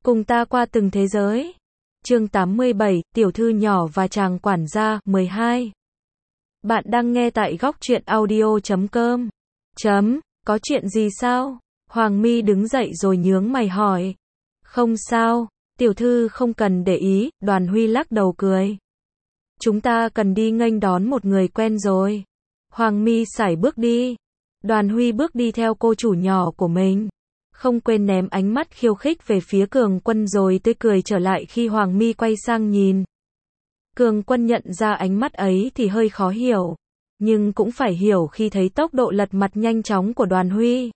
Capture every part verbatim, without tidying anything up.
Cùng ta qua từng thế giới. Chương tám mươi bảy, tiểu thư nhỏ và chàng quản gia, mười hai. Bạn đang nghe tại góc truyện audio chấm com. Chấm, có chuyện gì sao? Hoàng My đứng dậy rồi nhướng mày hỏi. Không sao, tiểu thư không cần để ý, Đoàn Huy lắc đầu cười. Chúng ta cần đi nghênh đón một người quen rồi. Hoàng My sải bước đi. Đoàn Huy bước đi theo cô chủ nhỏ của mình. Không quên ném ánh mắt khiêu khích về phía Cường Quân rồi tươi cười trở lại khi Hoàng My quay sang nhìn. Cường Quân nhận ra ánh mắt ấy thì hơi khó hiểu. Nhưng cũng phải hiểu khi thấy tốc độ lật mặt nhanh chóng của Đoàn Huy.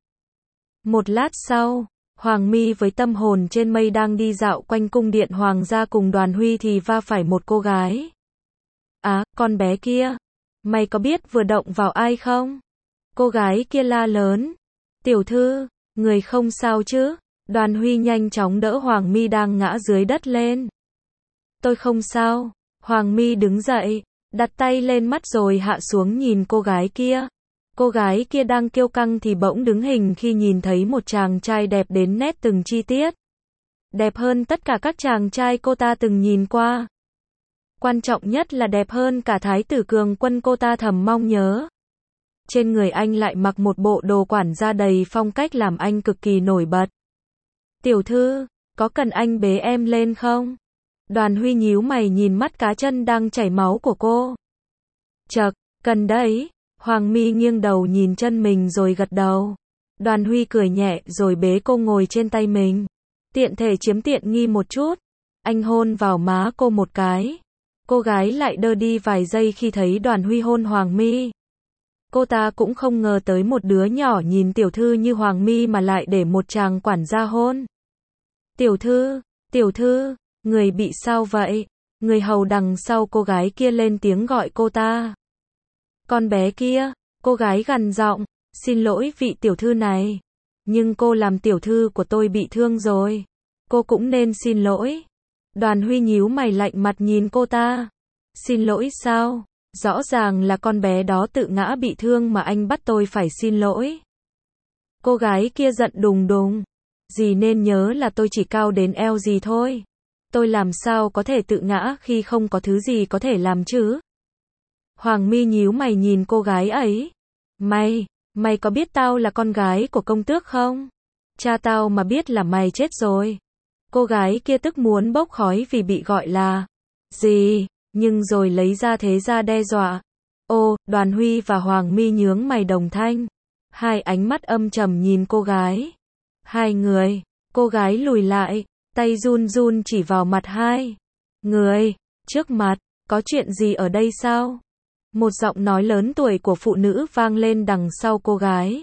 Một lát sau, Hoàng My với tâm hồn trên mây đang đi dạo quanh cung điện Hoàng gia cùng Đoàn Huy thì va phải một cô gái. Á, con bé kia, mày có biết vừa động vào ai không? Cô gái kia la lớn. Tiểu thư, người không sao chứ? Đoàn Huy nhanh chóng đỡ Hoàng My đang ngã dưới đất lên. Tôi không sao. Hoàng My đứng dậy, đặt tay lên mắt rồi hạ xuống nhìn cô gái kia. Cô gái kia đang kiêu căng thì bỗng đứng hình khi nhìn thấy một chàng trai đẹp đến nét từng chi tiết. Đẹp hơn tất cả các chàng trai cô ta từng nhìn qua. Quan trọng nhất là đẹp hơn cả thái tử Cường Quân cô ta thầm mong nhớ. Trên người anh lại mặc một bộ đồ quản gia đầy phong cách làm anh cực kỳ nổi bật. Tiểu thư, có cần anh bế em lên không? Đoàn Huy nhíu mày nhìn mắt cá chân đang chảy máu của cô. Chậc, cần đấy. Hoàng My nghiêng đầu nhìn chân mình rồi gật đầu. Đoàn Huy cười nhẹ rồi bế cô ngồi trên tay mình. Tiện thể chiếm tiện nghi một chút. Anh hôn vào má cô một cái. Cô gái lại đơ đi vài giây khi thấy Đoàn Huy hôn Hoàng My. Cô ta cũng không ngờ tới một đứa nhỏ nhìn tiểu thư như Hoàng My mà lại để một chàng quản gia hôn. Tiểu thư, tiểu thư, người bị sao vậy? Người hầu đằng sau cô gái kia lên tiếng gọi cô ta. Con bé kia, cô gái gằn giọng, xin lỗi vị tiểu thư này. Nhưng cô làm tiểu thư của tôi bị thương rồi. Cô cũng nên xin lỗi. Đoàn Huy nhíu mày lạnh mặt nhìn cô ta. Xin lỗi sao? Rõ ràng là con bé đó tự ngã bị thương mà anh bắt tôi phải xin lỗi. Cô gái kia giận đùng đùng. Dì nên nhớ là tôi chỉ cao đến eo dì thôi. Tôi làm sao có thể tự ngã khi không có thứ gì có thể làm chứ? Hoàng My nhíu mày nhìn cô gái ấy. Mày, mày có biết tao là con gái của công tước không? Cha tao mà biết là mày chết rồi. Cô gái kia tức muốn bốc khói vì bị gọi là gì, nhưng rồi lấy ra thế ra đe dọa. Ô, Đoàn Huy và Hoàng My nhướng mày đồng thanh. Hai ánh mắt âm trầm nhìn cô gái. Hai người, cô gái lùi lại, tay run run chỉ vào mặt hai người, trước mặt, có chuyện gì ở đây sao? Một giọng nói lớn tuổi của phụ nữ vang lên đằng sau cô gái.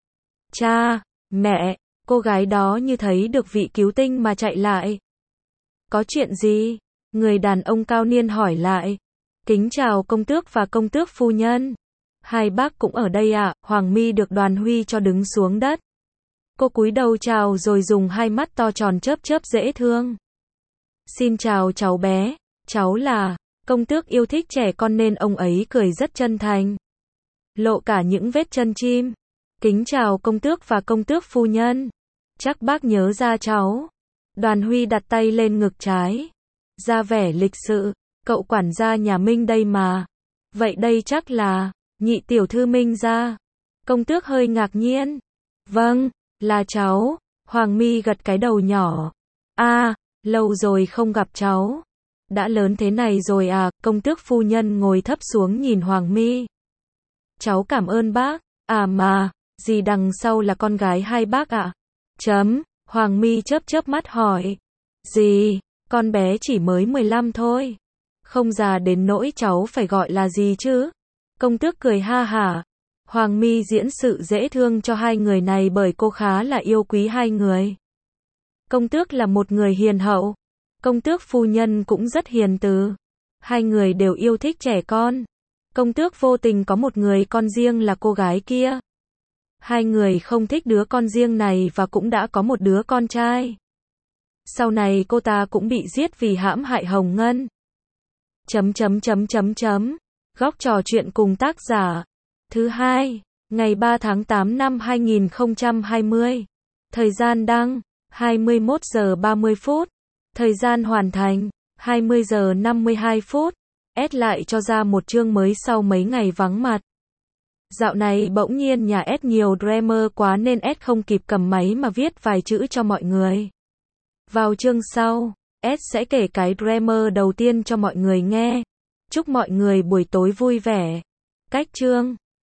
Cha, mẹ, cô gái đó như thấy được vị cứu tinh mà chạy lại. Có chuyện gì? Người đàn ông cao niên hỏi lại. Kính chào công tước và công tước phu nhân. Hai bác cũng ở đây ạ? À? Hoàng My được Đoàn Huy cho đứng xuống đất. Cô cúi đầu chào rồi dùng hai mắt to tròn chớp chớp dễ thương. Xin chào cháu bé, cháu là... Công tước yêu thích trẻ con nên ông ấy cười rất chân thành. Lộ cả những vết chân chim. Kính chào công tước và công tước phu nhân. Chắc bác nhớ ra cháu. Đoàn Huy đặt tay lên ngực trái. Ra vẻ lịch sự. Cậu quản gia nhà Minh đây mà. Vậy đây chắc là nhị tiểu thư Minh gia. Công tước hơi ngạc nhiên. Vâng, là cháu. Hoàng My gật cái đầu nhỏ. À, lâu rồi không gặp cháu. Đã lớn thế này rồi à? Công tước phu nhân ngồi thấp xuống nhìn Hoàng My. Cháu cảm ơn bác. À mà, dì đằng sau là con gái hai bác ạ? À? Chấm, Hoàng My chớp chớp mắt hỏi. Dì, con bé chỉ mới mười lăm thôi. Không già đến nỗi cháu phải gọi là gì chứ? Công tước cười ha hả. Hoàng My diễn sự dễ thương cho hai người này bởi cô khá là yêu quý hai người. Công tước là một người hiền hậu. Công tước phu nhân cũng rất hiền từ. Hai người đều yêu thích trẻ con. Công tước vô tình có một người con riêng là cô gái kia. Hai người không thích đứa con riêng này và cũng đã có một đứa con trai. Sau này cô ta cũng bị giết vì hãm hại Hồng Ngân. Chấm chấm chấm chấm chấm. Góc trò chuyện cùng tác giả. Thứ hai, ngày ba tháng tám năm hai nghìn không trăm hai mươi. Thời gian đăng. hai mươi mốt giờ ba mươi phút. Thời gian hoàn thành, hai mươi giờ năm mươi hai phút. S lại cho ra một chương mới sau mấy ngày vắng mặt. Dạo này bỗng nhiên nhà S nhiều drama quá nên S không kịp cầm máy mà viết vài chữ cho mọi người. Vào chương sau, S sẽ kể cái drama đầu tiên cho mọi người nghe. Chúc mọi người buổi tối vui vẻ. Cách chương